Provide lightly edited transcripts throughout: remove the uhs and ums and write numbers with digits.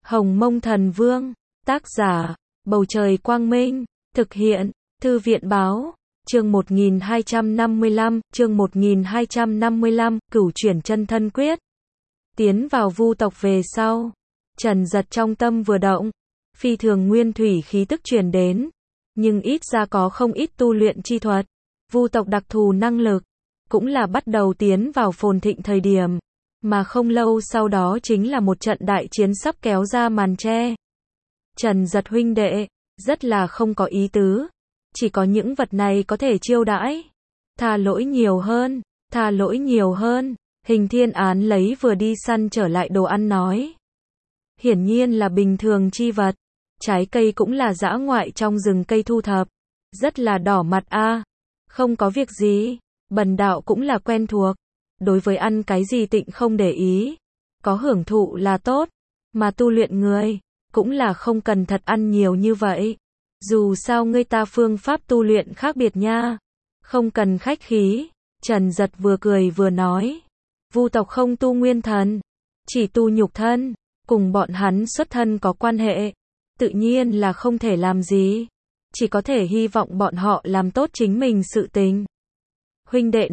Hồng Mông Thần Vương, tác giả, Bầu Trời Quang Minh, thực hiện, Thư viện Báo, chương 1255, Cửu Chuyển Chân Thân Quyết. Tiến vào Vu tộc về sau, Trần Giật trong tâm vừa động, phi thường nguyên thủy khí tức truyền đến, nhưng ít ra có không ít tu luyện chi thuật, Vu tộc đặc thù năng lực, cũng là bắt đầu tiến vào phồn thịnh thời điểm, mà không lâu sau đó chính là một trận đại chiến sắp kéo ra màn che. Trần Giật huynh đệ, rất là không có ý tứ, chỉ có những vật này có thể chiêu đãi. Tha lỗi nhiều hơn, tha lỗi nhiều hơn, Hình Thiên Án lấy vừa đi săn trở lại đồ ăn nói. Hiển nhiên là bình thường chi vật, trái cây cũng là dã ngoại trong rừng cây thu thập, rất là đỏ mặt a. Không có việc gì, bần đạo cũng là quen thuộc, đối với ăn cái gì tịnh không để ý, có hưởng thụ là tốt, mà tu luyện người, cũng là không cần thật ăn nhiều như vậy. Dù sao ngươi ta phương pháp tu luyện khác biệt nha, không cần khách khí. Trần Giật vừa cười vừa nói, Vu tộc không tu nguyên thần, chỉ tu nhục thân, cùng bọn hắn xuất thân có quan hệ, tự nhiên là không thể làm gì, chỉ có thể hy vọng bọn họ làm tốt chính mình sự tình. Huynh đệ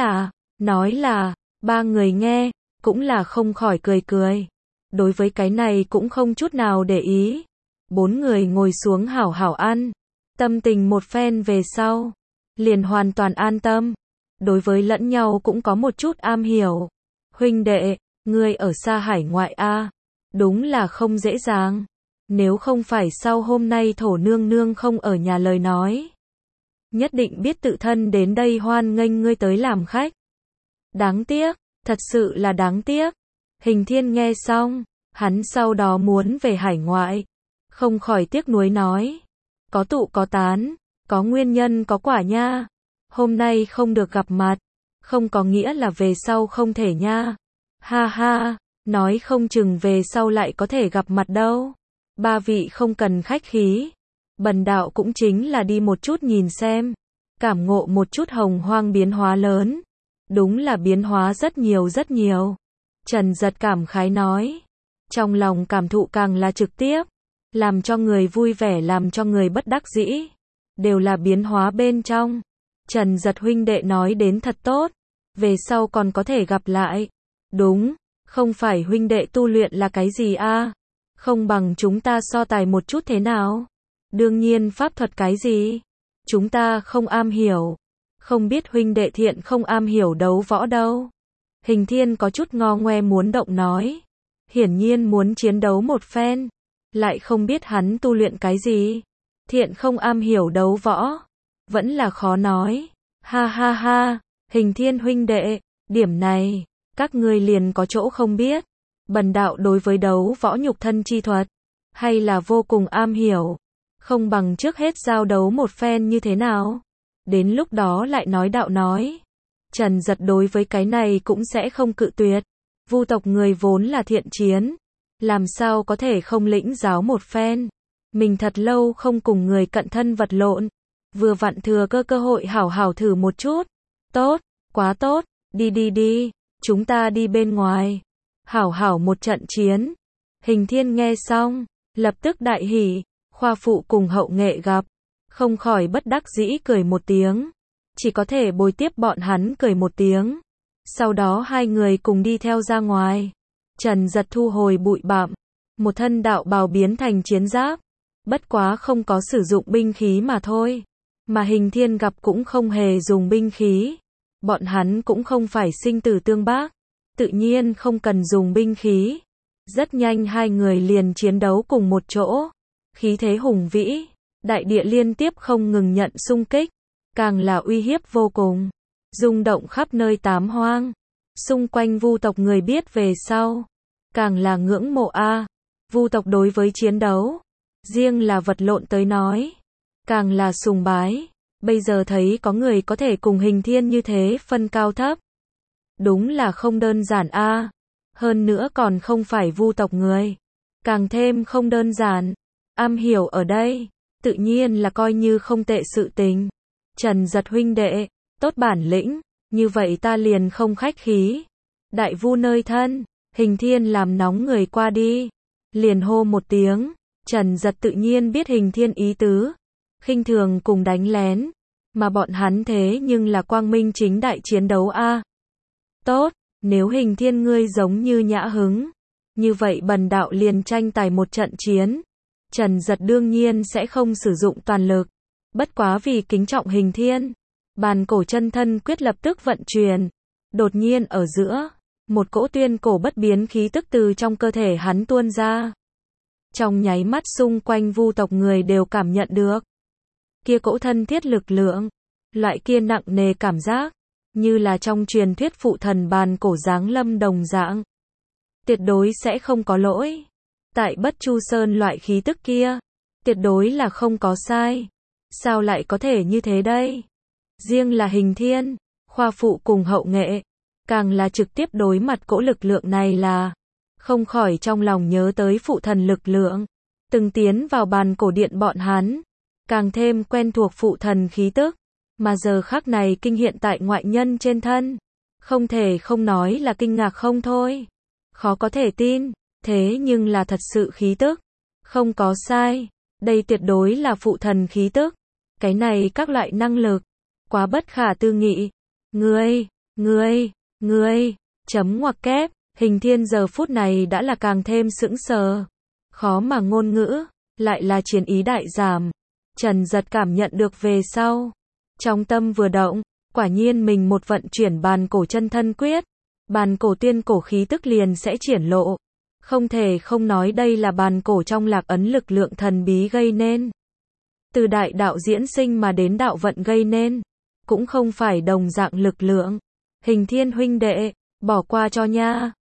nói là, ba người nghe, cũng là không khỏi cười cười. Đối với cái này cũng không chút nào để ý. Bốn người ngồi xuống hảo hảo ăn, tâm tình một phen về sau, liền hoàn toàn an tâm. Đối với lẫn nhau cũng có một chút am hiểu. Huynh đệ, ngươi ở xa hải ngoại a, đúng là không dễ dàng. Nếu không phải sau hôm nay thổ nương nương không ở nhà lời nói, nhất định biết tự thân đến đây hoan nghênh ngươi tới làm khách. Đáng tiếc, thật sự là đáng tiếc. Hình Thiên nghe xong, hắn sau đó muốn về hải ngoại, không khỏi tiếc nuối nói, có tụ có tán, có nguyên nhân có quả nha. Hôm nay không được gặp mặt, không có nghĩa là về sau không thể nha. Ha ha, nói không chừng về sau lại có thể gặp mặt đâu. Ba vị không cần khách khí, bần đạo cũng chính là đi một chút nhìn xem, cảm ngộ một chút hồng hoang biến hóa lớn. Đúng là biến hóa rất nhiều rất nhiều. Trần Giật cảm khái nói, trong lòng cảm thụ càng là trực tiếp, làm cho người vui vẻ làm cho người bất đắc dĩ, đều là biến hóa bên trong. Trần Giật huynh đệ nói đến thật tốt, về sau còn có thể gặp lại. Đúng, không phải huynh đệ tu luyện là cái gì a? Không bằng chúng ta so tài một chút thế nào? Đương nhiên pháp thuật cái gì? Chúng ta không am hiểu. Không biết huynh đệ thiện không am hiểu đấu võ đâu. Hình Thiên có chút ngo ngoe muốn động nói. Hiển nhiên muốn chiến đấu một phen. Lại không biết hắn tu luyện cái gì. Thiện không am hiểu đấu võ. Vẫn là khó nói. Ha ha ha. Hình Thiên huynh đệ, điểm này, các ngươi liền có chỗ không biết. Bần đạo đối với đấu võ nhục thân chi thuật, hay là vô cùng am hiểu. Không bằng trước hết giao đấu một phen như thế nào? Đến lúc đó lại nói đạo nói. Trần Giật đối với cái này cũng sẽ không cự tuyệt. Vu tộc người vốn là thiện chiến, làm sao có thể không lĩnh giáo một phen. Mình thật lâu không cùng người cận thân vật lộn, vừa vặn thừa cơ hội hảo hảo thử một chút. Tốt, quá tốt, đi, chúng ta đi bên ngoài. Hảo hảo một trận chiến. Hình Thiên nghe xong, lập tức đại hỉ, khoa phụ cùng hậu nghệ gặp, không khỏi bất đắc dĩ cười một tiếng, chỉ có thể bồi tiếp bọn hắn cười một tiếng. Sau đó hai người cùng đi theo ra ngoài. Trần Giật thu hồi bụi bặm, một thân đạo bào biến thành chiến giáp, bất quá không có sử dụng binh khí mà thôi. Mà Hình Thiên gặp cũng không hề dùng binh khí, bọn hắn cũng không phải sinh tử tương bác, tự nhiên không cần dùng binh khí. Rất nhanh hai người liền chiến đấu cùng một chỗ, khí thế hùng vĩ, đại địa liên tiếp không ngừng nhận xung kích, càng là uy hiếp vô cùng, rung động khắp nơi tám hoang. Xung quanh Vu tộc người biết về sau, càng là ngưỡng mộ a. Vu tộc đối với chiến đấu, riêng là vật lộn tới nói, càng là sùng bái. Bây giờ thấy có người có thể cùng Hình Thiên như thế phân cao thấp, đúng là không đơn giản a. Hơn nữa còn không phải Vu tộc người, càng thêm không đơn giản. Am hiểu ở đây, tự nhiên là coi như không tệ sự tình. Trần Giật huynh đệ, tốt bản lĩnh, như vậy ta liền không khách khí. Đại Vu nơi thân, Hình Thiên làm nóng người qua đi, liền hô một tiếng. Trần Giật tự nhiên biết Hình Thiên ý tứ, khinh thường cùng đánh lén, mà bọn hắn thế nhưng là quang minh chính đại chiến đấu a. Tốt, nếu Hình Thiên ngươi giống như nhã hứng, như vậy bần đạo liền tranh tài một trận chiến. Trần Giật đương nhiên sẽ không sử dụng toàn lực, bất quá vì kính trọng Hình Thiên, bàn cổ chân thân quyết lập tức vận chuyển. Đột nhiên ở giữa, một cỗ tuyên cổ bất biến khí tức từ trong cơ thể hắn tuôn ra. Trong nháy mắt xung quanh vu tộc người đều cảm nhận được kia cỗ thân thiết lực lượng, loại kia nặng nề cảm giác, như là trong truyền thuyết phụ thần bàn cổ giáng lâm đồng dạng. Tuyệt đối sẽ không có lỗi. Tại Bất Chu Sơn loại khí tức kia, tuyệt đối là không có sai. Sao lại có thể như thế đây? Riêng là Hình Thiên, khoa phụ cùng hậu nghệ, càng là trực tiếp đối mặt cỗ lực lượng này là không khỏi trong lòng nhớ tới phụ thần lực lượng, từng tiến vào bàn cổ điện bọn hắn, càng thêm quen thuộc phụ thần khí tức, mà giờ khắc này kinh hiện tại ngoại nhân trên thân, không thể không nói là kinh ngạc không thôi. Khó có thể tin, thế nhưng là thật sự khí tức, không có sai, đây tuyệt đối là phụ thần khí tức. Cái này các loại năng lực, quá bất khả tư nghị. Ngươi, chấm ngoặc kép, Hình Thiên giờ phút này đã là càng thêm sững sờ, khó mà ngôn ngữ, lại là chiến ý đại giảm. Trần Giật cảm nhận được về sau, trong tâm vừa động, quả nhiên mình một vận chuyển bàn cổ chân thân quyết, bàn cổ tiên cổ khí tức liền sẽ triển lộ. Không thể không nói đây là bàn cổ trong lạc ấn lực lượng thần bí gây nên. Từ đại đạo diễn sinh mà đến đạo vận gây nên, cũng không phải đồng dạng lực lượng. Hình Thiên huynh đệ, bỏ qua cho nha,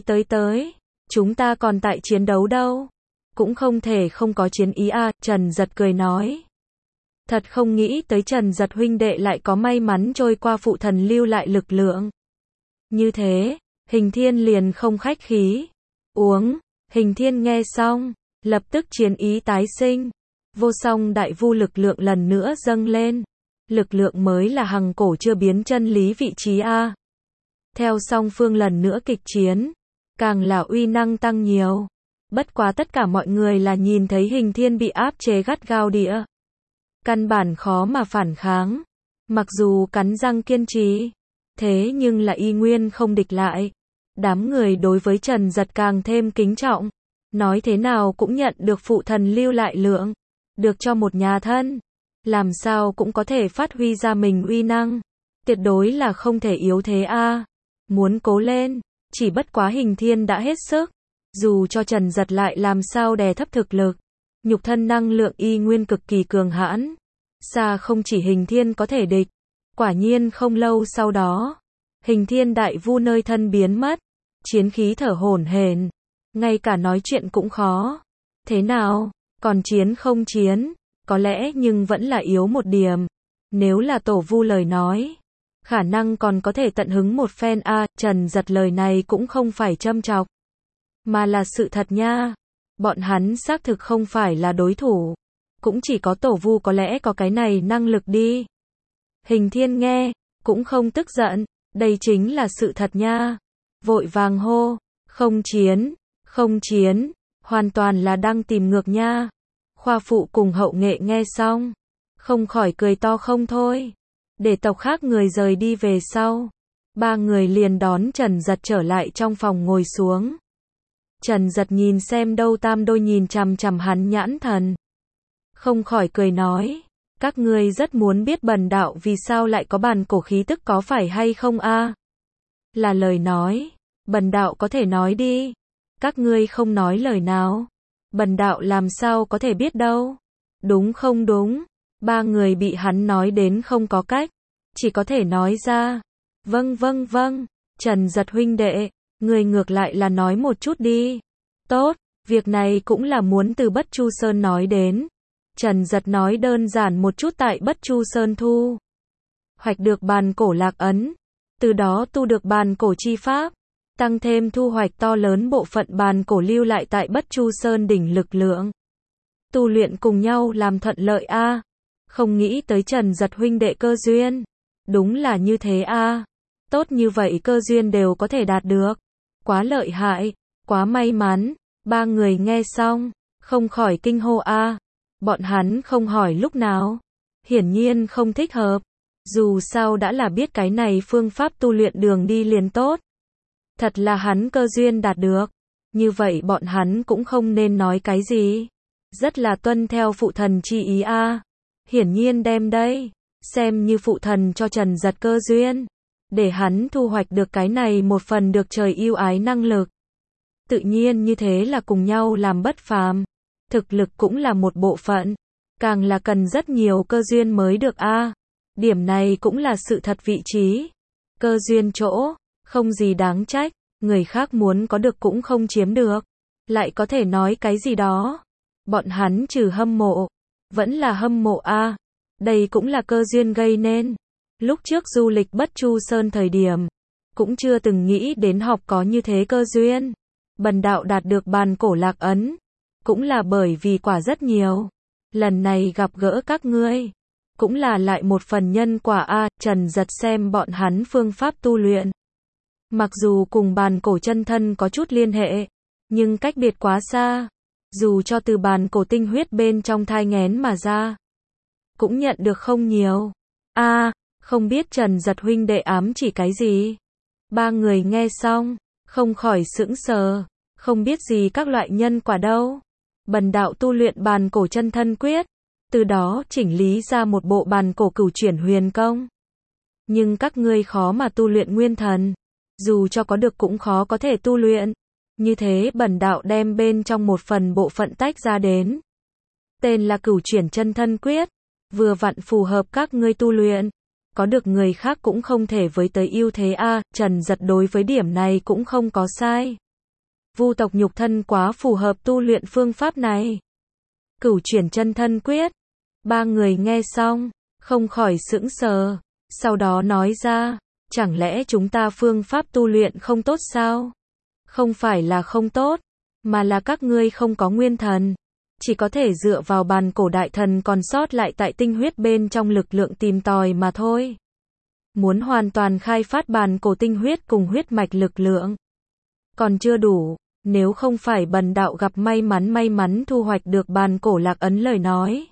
tới, chúng ta còn tại chiến đấu đâu. Cũng không thể không có chiến ý a. Trần Giật cười nói. Thật không nghĩ tới Trần Giật huynh đệ lại có may mắn trôi qua phụ thần lưu lại lực lượng. Như thế, Hình Thiên liền không khách khí. Uống, Hình Thiên nghe xong, lập tức chiến ý tái sinh. Vô song đại vu lực lượng lần nữa dâng lên. Lực lượng mới là hằng cổ chưa biến chân lý vị trí a. Theo song phương lần nữa kịch chiến, càng là uy năng tăng nhiều. Bất quá tất cả mọi người là nhìn thấy Hình Thiên bị áp chế gắt gao địa. Căn bản khó mà phản kháng. Mặc dù cắn răng kiên trì, thế nhưng là y nguyên không địch lại. Đám người đối với Trần Giật càng thêm kính trọng. Nói thế nào cũng nhận được phụ thần lưu lại lượng. Được cho một nhà thân. Làm sao cũng có thể phát huy ra mình uy năng. Tuyệt đối là không thể yếu thế a. Muốn cố lên. Chỉ bất quá Hình Thiên đã hết sức. Dù cho Trần Giật lại làm sao đè thấp thực lực. Nhục thân năng lượng y nguyên cực kỳ cường hãn. Xa không chỉ Hình Thiên có thể địch. Quả nhiên không lâu sau đó, Hình Thiên đại vu nơi thân biến mất. Chiến khí thở hổn hển, ngay cả nói chuyện cũng khó. Thế nào, còn chiến không chiến? Có lẽ nhưng vẫn là yếu một điểm. Nếu là tổ vu lời nói, khả năng còn có thể tận hứng một phen a. Trần Giật lời này cũng không phải châm chọc, mà là sự thật nha. Bọn hắn xác thực không phải là đối thủ. Cũng chỉ có tổ vu có lẽ có cái này năng lực đi. Hình Thiên nghe, cũng không tức giận. Đây chính là sự thật nha. Vội vàng hô, không chiến, hoàn toàn là đang tìm ngược nha. Khoa phụ cùng hậu nghệ nghe xong, không khỏi cười to không thôi. Để tộc khác người rời đi về sau, ba người liền đón Trần Giật trở lại trong phòng ngồi xuống. Trần Giật nhìn xem đâu tam đôi nhìn chằm chằm hắn nhãn thần. Không khỏi cười nói, các ngươi rất muốn biết bần đạo vì sao lại có bàn cổ khí tức có phải hay không a? Là lời nói, bần đạo có thể nói đi. Các ngươi không nói lời nào, bần đạo làm sao có thể biết đâu. Đúng không đúng? Ba người bị hắn nói đến không có cách, chỉ có thể nói ra. Vâng, Trần Giật huynh đệ, người ngược lại là nói một chút đi. Tốt, việc này cũng là muốn từ Bất Chu Sơn nói đến. Trần Giật nói đơn giản một chút tại Bất Chu Sơn thu hoạch được bàn cổ lạc ấn, từ đó tu được bàn cổ chi pháp, tăng thêm thu hoạch to lớn bộ phận bàn cổ lưu lại tại Bất Chu Sơn đỉnh lực lượng. Tu luyện cùng nhau làm thuận lợi a. Không nghĩ tới Trần Giật huynh đệ cơ duyên. Đúng là như thế a. Tốt như vậy cơ duyên đều có thể đạt được. Quá lợi hại, quá may mắn. Ba người nghe xong, không khỏi kinh hô a. Bọn hắn không hỏi lúc nào. Hiển nhiên không thích hợp. Dù sao đã là biết cái này phương pháp tu luyện đường đi liền tốt. Thật là hắn cơ duyên đạt được. Như vậy bọn hắn cũng không nên nói cái gì. Rất là tuân theo phụ thần chi ý a. Hiển nhiên đem đây xem như phụ thần cho Trần Giật cơ duyên, để hắn thu hoạch được cái này một phần được trời yêu ái năng lực. Tự nhiên như thế là cùng nhau làm bất phàm. Thực lực cũng là một bộ phận, càng là cần rất nhiều cơ duyên mới được a. Điểm này cũng là sự thật vị trí. Cơ duyên chỗ, không gì đáng trách, người khác muốn có được cũng không chiếm được. Lại có thể nói cái gì đó. Bọn hắn trừ hâm mộ, vẫn là hâm mộ a. Đây cũng là cơ duyên gây nên. Lúc trước du lịch Bất Chu Sơn thời điểm, cũng chưa từng nghĩ đến học có như thế cơ duyên. Bần đạo đạt được bàn cổ lạc ấn, cũng là bởi vì quả rất nhiều. Lần này gặp gỡ các ngươi, cũng là lại một phần nhân quả a. Trần Giật xem bọn hắn phương pháp tu luyện. Mặc dù cùng bàn cổ chân thân có chút liên hệ, nhưng cách biệt quá xa. Dù cho từ bàn cổ tinh huyết bên trong thai nghén mà ra, cũng nhận được không nhiều. A, không biết Trần Giật huynh đệ ám chỉ cái gì? Ba người nghe xong, không khỏi sững sờ, không biết gì các loại nhân quả đâu. Bần đạo tu luyện bàn cổ chân thân quyết, từ đó chỉnh lý ra một bộ bàn cổ cửu chuyển huyền công. Nhưng các ngươi khó mà tu luyện nguyên thần, dù cho có được cũng khó có thể tu luyện. Như thế bần đạo đem bên trong một phần bộ phận tách ra đến. Tên là cửu chuyển chân thân quyết, vừa vặn phù hợp các ngươi tu luyện. Có được người khác cũng không thể với tới ưu thế a. Trần Giật đối với điểm này cũng không có sai. Vu tộc nhục thân quá phù hợp tu luyện phương pháp này. Cửu chuyển chân thân quyết. Ba người nghe xong, không khỏi sững sờ. Sau đó nói ra, chẳng lẽ chúng ta phương pháp tu luyện không tốt sao? Không phải là không tốt, mà là các ngươi không có nguyên thần. Chỉ có thể dựa vào bàn cổ đại thần còn sót lại tại tinh huyết bên trong lực lượng tìm tòi mà thôi. Muốn hoàn toàn khai phát bàn cổ tinh huyết cùng huyết mạch lực lượng, còn chưa đủ. Nếu không phải bần đạo gặp may mắn thu hoạch được bàn cổ lạc ấn lời nói,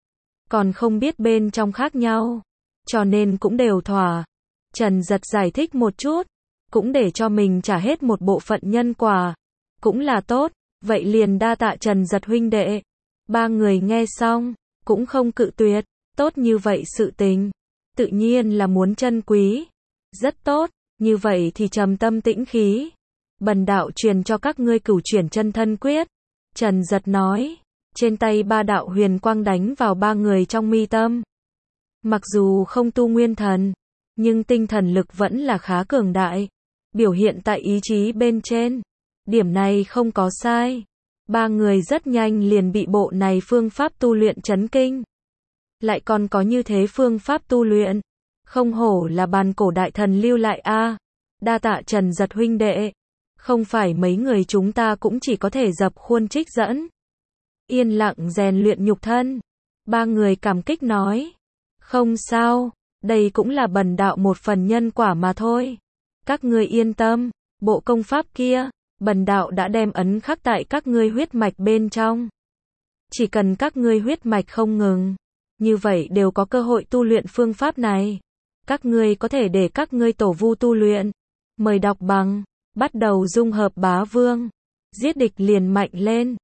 còn không biết bên trong khác nhau, cho nên cũng đều thỏa. Trần Giật giải thích một chút, cũng để cho mình trả hết một bộ phận nhân quả, cũng là tốt. Vậy liền đa tạ Trần Giật huynh đệ. Ba người nghe xong, cũng không cự tuyệt. Tốt như vậy sự tình, tự nhiên là muốn trân quý. Rất tốt, như vậy thì trầm tâm tĩnh khí. Bần đạo truyền cho các ngươi cửu chuyển chân thân quyết. Trần Giật nói, trên tay ba đạo huyền quang đánh vào ba người trong mi tâm. Mặc dù không tu nguyên thần, nhưng tinh thần lực vẫn là khá cường đại. Biểu hiện tại ý chí bên trên. Điểm này không có sai. Ba người rất nhanh liền bị bộ này phương pháp tu luyện chấn kinh. Lại còn có như thế phương pháp tu luyện. Không hổ là bàn cổ đại thần lưu lại a. Đa tạ Trần Giật huynh đệ. Không phải mấy người chúng ta cũng chỉ có thể dập khuôn trích dẫn. Yên lặng rèn luyện nhục thân. Ba người cảm kích nói. Không sao, đây cũng là bần đạo một phần nhân quả mà thôi. Các ngươi yên tâm, bộ công pháp kia, bần đạo đã đem ấn khắc tại các ngươi huyết mạch bên trong. Chỉ cần các ngươi huyết mạch không ngừng, như vậy đều có cơ hội tu luyện phương pháp này. Các ngươi có thể để các ngươi tổ vu tu luyện. Mời đọc bằng, bắt đầu dung hợp bá vương. Giết địch liền mạnh lên.